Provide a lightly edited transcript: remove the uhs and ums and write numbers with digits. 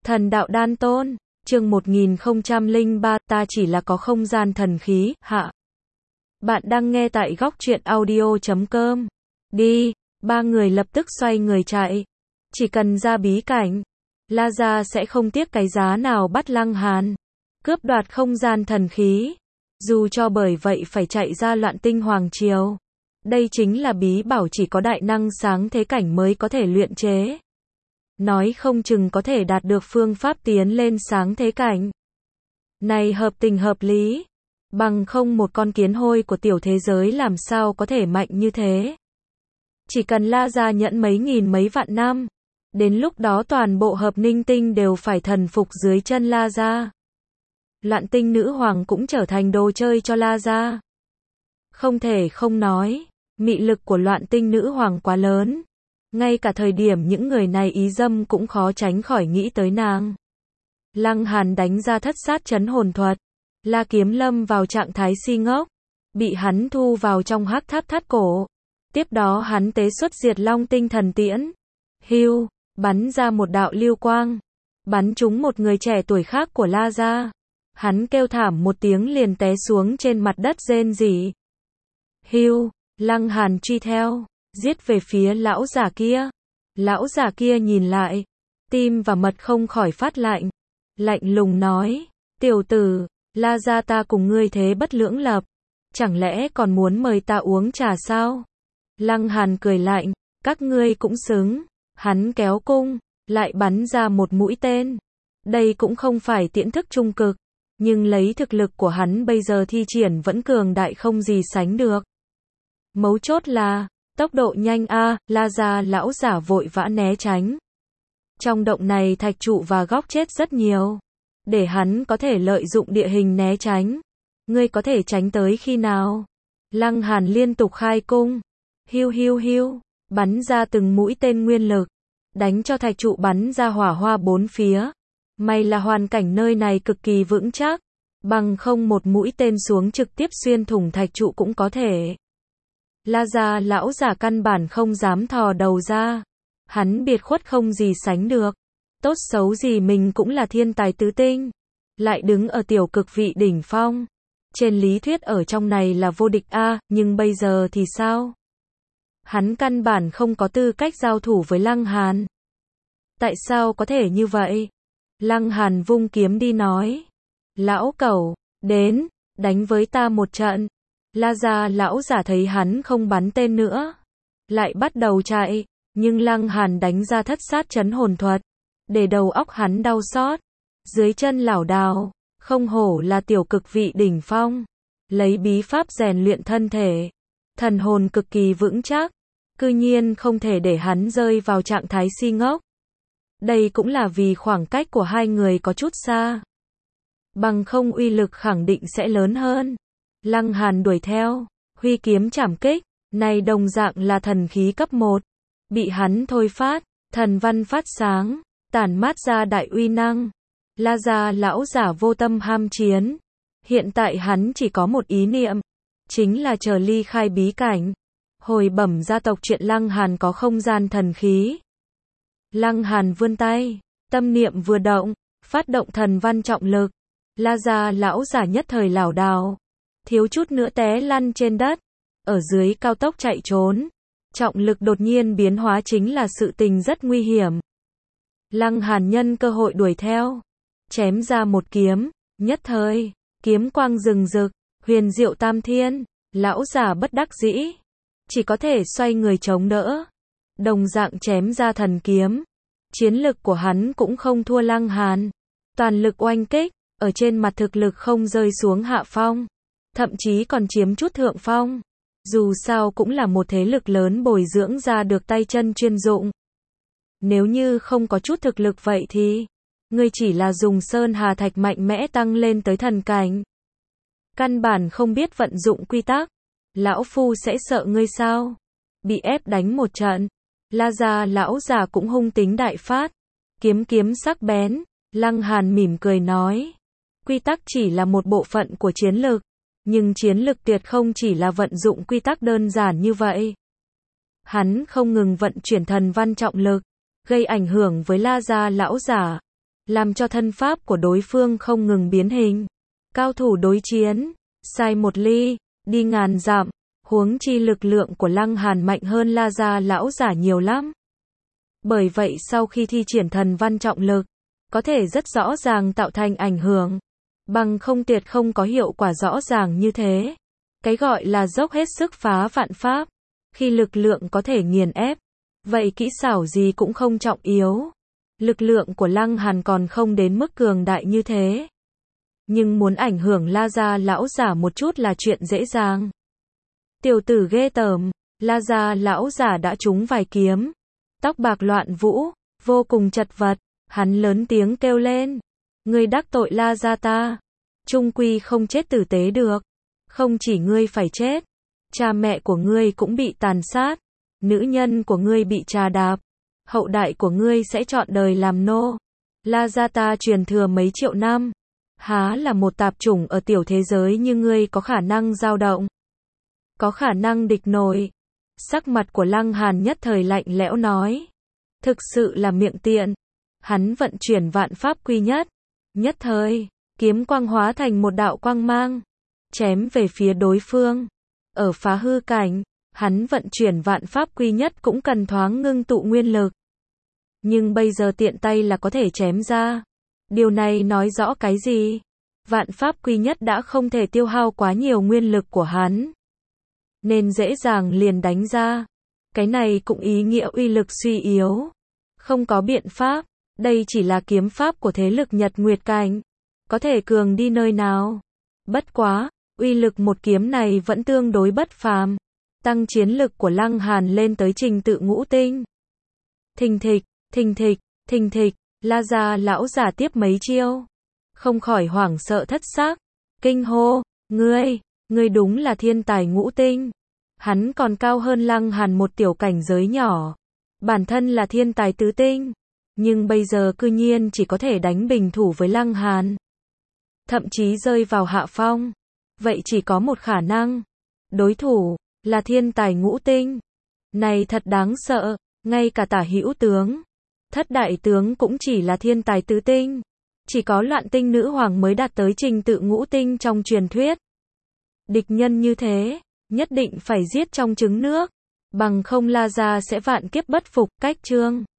Thần đạo đan tôn, chương 1003, ta chỉ là có không gian thần khí, hạ. Bạn đang nghe tại góc truyện audio.com. Đi, ba người lập tức xoay người chạy. Chỉ cần ra bí cảnh, La Gia sẽ không tiếc cái giá nào bắt Lăng Hàn. Cướp đoạt không gian thần khí. Dù cho bởi vậy phải chạy ra Loạn Tinh Hoàng Triều. Đây chính là bí bảo chỉ có đại năng sáng thế cảnh mới có thể luyện chế. Nói không chừng có thể đạt được phương pháp tiến lên sáng thế cảnh. Này hợp tình hợp lý. Bằng không một con kiến hôi của tiểu thế giới làm sao có thể mạnh như thế. Chỉ cần La Gia nhẫn mấy nghìn mấy vạn năm. Đến lúc đó toàn bộ hợp ninh tinh đều phải thần phục dưới chân La Gia. Loạn Tinh Nữ Hoàng cũng trở thành đồ chơi cho La Gia. Không thể không nói, mị lực của Loạn Tinh Nữ Hoàng quá lớn. Ngay cả thời điểm những người này ý dâm cũng khó tránh khỏi nghĩ tới nàng. Lăng Hàn đánh ra thất sát chấn hồn thuật. La Kiếm lâm vào trạng thái si ngốc. Bị hắn thu vào trong hắc tháp thắt cổ. Tiếp đó hắn tế xuất diệt long tinh thần tiễn. Hưu, bắn ra một đạo lưu quang. Bắn trúng một người trẻ tuổi khác của La Gia. Hắn kêu thảm một tiếng liền té xuống trên mặt đất rên rỉ. Hưu, Lăng Hàn truy theo. Giết về phía lão già kia. Lão già kia nhìn lại. Tim và mật không khỏi phát lạnh. Lạnh lùng nói. Tiểu tử, La Gia ta cùng ngươi thế bất lưỡng lập. Chẳng lẽ còn muốn mời ta uống trà sao? Lăng Hàn cười lạnh. Các ngươi cũng xứng. Hắn kéo cung. Lại bắn ra một mũi tên. Đây cũng không phải tiễn thức trung cực. Nhưng lấy thực lực của hắn bây giờ thi triển vẫn cường đại không gì sánh được. Mấu chốt là tốc độ nhanh a, La Gia lão giả vội vã né tránh. Trong động này thạch trụ và góc chết rất nhiều. Để hắn có thể lợi dụng địa hình né tránh. Ngươi có thể tránh tới khi nào? Lăng Hàn liên tục khai cung. Hiu hiu hiu, bắn ra từng mũi tên nguyên lực. Đánh cho thạch trụ bắn ra hỏa hoa bốn phía. May là hoàn cảnh nơi này cực kỳ vững chắc. Bằng không một mũi tên xuống trực tiếp xuyên thủng thạch trụ cũng có thể. La Gia lão giả căn bản không dám thò đầu ra. Hắn biệt khuất không gì sánh được. Tốt xấu gì mình cũng là thiên tài tứ tinh. Lại đứng ở tiểu cực vị đỉnh phong. Trên lý thuyết ở trong này là vô địch a, nhưng bây giờ thì sao? Hắn căn bản không có tư cách giao thủ với Lăng Hàn. Tại sao có thể như vậy? Lăng Hàn vung kiếm đi nói. Lão cẩu, đến, đánh với ta một trận. La Gia lão giả thấy hắn không bắn tên nữa. Lại bắt đầu chạy. Nhưng Lăng Hàn đánh ra thất sát chấn hồn thuật. Để đầu óc hắn đau xót. Dưới chân lảo đảo. Không hổ là tiểu cực vị đỉnh phong. Lấy bí pháp rèn luyện thân thể. Thần hồn cực kỳ vững chắc. Cư nhiên không thể để hắn rơi vào trạng thái si ngốc. Đây cũng là vì khoảng cách của hai người có chút xa. Bằng không uy lực khẳng định sẽ lớn hơn. Lăng Hàn đuổi theo. Huy kiếm chảm kích. Này đồng dạng là thần khí cấp 1. Bị hắn thôi phát. Thần văn phát sáng. Tản mát ra đại uy năng. La Gia lão giả vô tâm ham chiến. Hiện tại hắn chỉ có một ý niệm. Chính là chờ ly khai bí cảnh. Hồi bẩm gia tộc chuyện Lăng Hàn có không gian thần khí. Lăng Hàn vươn tay. Tâm niệm vừa động. Phát động thần văn trọng lực. La Gia lão giả nhất thời lảo đảo. Thiếu chút nữa té lăn trên đất. Ở dưới cao tốc chạy trốn. Trọng lực đột nhiên biến hóa chính là sự tình rất nguy hiểm. Lăng Hàn nhân cơ hội đuổi theo. Chém ra một kiếm. Nhất thời. Kiếm quang rừng rực. Huyền diệu tam thiên. Lão giả bất đắc dĩ. Chỉ có thể xoay người chống đỡ. Đồng dạng chém ra thần kiếm. Chiến lực của hắn cũng không thua Lăng Hàn. Toàn lực oanh kích. Ở trên mặt thực lực không rơi xuống hạ phong. Thậm chí còn chiếm chút thượng phong. Dù sao cũng là một thế lực lớn bồi dưỡng ra được tay chân chuyên dụng. Nếu như không có chút thực lực vậy thì ngươi chỉ là dùng sơn hà thạch mạnh mẽ tăng lên tới thần cảnh. Căn bản không biết vận dụng quy tắc. Lão phu sẽ sợ ngươi sao? Bị ép đánh một trận. La Gia lão già cũng hung tính đại phát. Kiếm kiếm sắc bén. Lăng Hàn mỉm cười nói. Quy tắc chỉ là một bộ phận của chiến lược. Nhưng chiến lực tuyệt không chỉ là vận dụng quy tắc đơn giản như vậy. Hắn không ngừng vận chuyển thần văn trọng lực. Gây ảnh hưởng với La Gia lão giả. làm cho thân pháp của đối phương không ngừng biến hình. Cao thủ đối chiến, sai một ly, đi ngàn dặm, huống chi lực lượng của Lăng Hàn mạnh hơn La Gia lão giả nhiều lắm. Bởi vậy sau khi thi triển thần văn trọng lực, có thể rất rõ ràng tạo thành ảnh hưởng, bằng không tuyệt không có hiệu quả rõ ràng như thế. Cái gọi là dốc hết sức phá vạn pháp, khi lực lượng có thể nghiền ép, vậy kỹ xảo gì cũng không trọng yếu. Lực lượng của Lăng Hàn còn không đến mức cường đại như thế. Nhưng muốn ảnh hưởng La Gia lão giả một chút là chuyện dễ dàng. Tiểu tử ghê tởm, La Gia lão giả đã trúng vài kiếm, tóc bạc loạn vũ, vô cùng chật vật, hắn lớn tiếng kêu lên, ngươi đắc tội La Gia ta, chung quy không chết tử tế được, không chỉ ngươi phải chết, cha mẹ của ngươi cũng bị tàn sát, nữ nhân của ngươi bị trà đạp, hậu đại của ngươi sẽ trọn đời làm nô. La Gia ta truyền thừa mấy triệu năm, há là một tạp chủng ở tiểu thế giới như ngươi có khả năng dao động, có khả năng địch nổi. Sắc mặt của Lăng Hàn nhất thời lạnh lẽo nói, thực sự là miệng tiện. Hắn vận chuyển vạn pháp quy nhất, nhất thời, kiếm quang hóa thành một đạo quang mang, chém về phía đối phương. Ở phá hư cảnh, hắn vận chuyển vạn pháp quy nhất cũng cần thoáng ngưng tụ nguyên lực. Nhưng bây giờ tiện tay là có thể chém ra. Điều này nói rõ cái gì? Vạn pháp quy nhất đã không thể tiêu hao quá nhiều nguyên lực của hắn, nên dễ dàng liền đánh ra. Cái này cũng ý nghĩa uy lực suy yếu. Không có biện pháp, đây chỉ là kiếm pháp của thế lực Nhật Nguyệt Cảnh, có thể cường đi nơi nào. Bất quá, uy lực một kiếm này vẫn tương đối bất phàm, tăng chiến lực của Lăng Hàn lên tới trình tự ngũ tinh. Thình thịch, thình thịch, thình thịch, La Gia lão giả tiếp mấy chiêu, không khỏi hoảng sợ thất xác, kinh hô, ngươi đúng là thiên tài ngũ tinh. Hắn còn cao hơn Lăng Hàn một tiểu cảnh giới nhỏ, bản thân là thiên tài tứ tinh, nhưng bây giờ cư nhiên chỉ có thể đánh bình thủ với Lăng Hàn, thậm chí rơi vào hạ phong. Vậy chỉ có một khả năng, đối thủ là thiên tài ngũ tinh. Này thật đáng sợ, ngay cả tả hữu tướng, thất đại tướng cũng chỉ là thiên tài tứ tinh, chỉ có Loạn Tinh nữ hoàng mới đạt tới trình tự ngũ tinh trong truyền thuyết. Địch nhân như thế, nhất định phải giết trong trứng nước, bằng không La Gia sẽ vạn kiếp bất phục. Cách chương